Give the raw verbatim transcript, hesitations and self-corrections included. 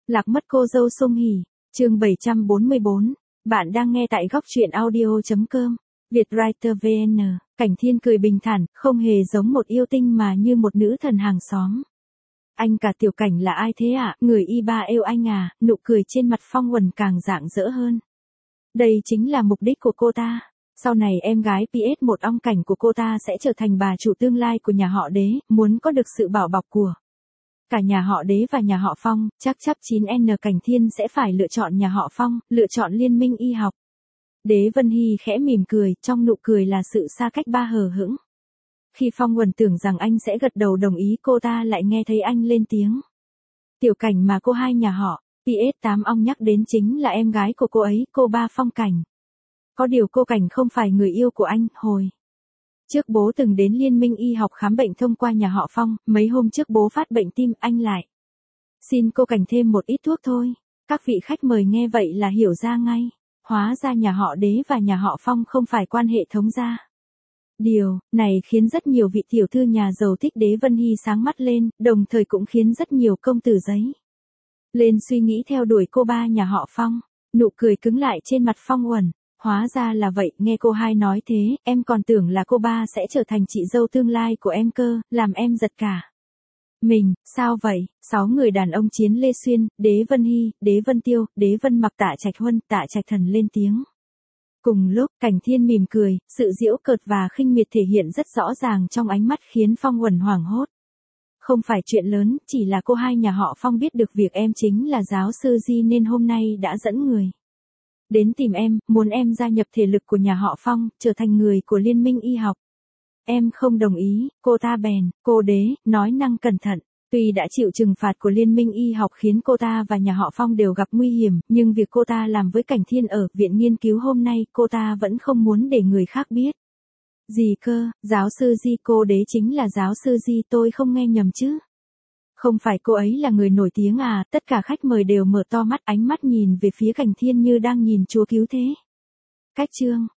Lạc mất cô dâu Song Hỷ, chương bảy trăm bốn mươi bốn. Bạn đang nghe tại góc truyện audio chấm com. Vietwriter vê en. Cảnh Thiên cười bình thản, không hề giống một yêu tinh mà như một nữ thần hàng xóm. Anh cả Tiểu Cảnh là ai thế ạ? À? Người y ba yêu anh à? Nụ cười trên mặt Phong Uẩn càng rạng rỡ hơn. Đây chính là mục đích của cô ta. Sau này em gái pê ét một Ong Cảnh của cô ta sẽ trở thành bà chủ tương lai của nhà họ Đế, muốn có được sự bảo bọc của cả nhà họ Đế và nhà họ Phong, chắc chắn chín N Cảnh Thiên sẽ phải lựa chọn nhà họ Phong, lựa chọn liên minh y học. Đế Vân Hy khẽ mỉm cười, trong nụ cười là sự xa cách ba hờ hững. Khi Phong Uẩn tưởng rằng anh sẽ gật đầu đồng ý, cô ta lại nghe thấy anh lên tiếng. Tiểu Cảnh mà cô hai nhà họ pê ét tám Ong nhắc đến chính là em gái của cô ấy, cô ba Phong Cảnh. Có điều cô Cảnh không phải người yêu của anh, hồi trước bố từng đến liên minh y học khám bệnh thông qua nhà họ Phong, mấy hôm trước bố phát bệnh tim, anh lại xin cô Cảnh thêm một ít thuốc thôi. Các vị khách mời nghe vậy là hiểu ra ngay, hóa ra nhà họ Đế và nhà họ Phong không phải quan hệ thống gia. Điều này khiến rất nhiều vị tiểu thư nhà giàu thích Đế Vân Hy sáng mắt lên, đồng thời cũng khiến rất nhiều công tử giấy lên suy nghĩ theo đuổi cô ba nhà họ Phong. Nụ cười cứng lại trên mặt Phong Uẩn. Hóa ra là vậy, nghe cô hai nói thế, em còn tưởng là cô ba sẽ trở thành chị dâu tương lai của em cơ, làm em giật cả mình. Sao vậy? Sáu người đàn ông Chiến Lê Xuyên, Đế Vân Hy, Đế Vân Tiêu, Đế Vân Mặc, Tạ Trạch Huân, Tạ Trạch Thần lên tiếng. Cùng lúc, Cảnh Thiên mỉm cười, sự giễu cợt và khinh miệt thể hiện rất rõ ràng trong ánh mắt khiến Phong Uẩn hoảng hốt. Không phải chuyện lớn, chỉ là cô hai nhà họ Phong biết được việc em chính là giáo sư Di nên hôm nay đã dẫn người đến tìm em, muốn em gia nhập thể lực của nhà họ Phong, trở thành người của liên minh y học. Em không đồng ý, cô ta bèn, cô Đế, nói năng cẩn thận. Tuy đã chịu trừng phạt của liên minh y học khiến cô ta và nhà họ Phong đều gặp nguy hiểm, nhưng việc cô ta làm với Cảnh Thiên ở viện nghiên cứu hôm nay, cô ta vẫn không muốn để người khác biết. Gì cơ, giáo sư Di? Cô Đế chính là giáo sư Di, tôi không nghe nhầm chứ? Không phải cô ấy là người nổi tiếng à? Tất cả khách mời đều mở to mắt, ánh mắt nhìn về phía Cảnh Thiên như đang nhìn Chúa cứu thế. Cách chương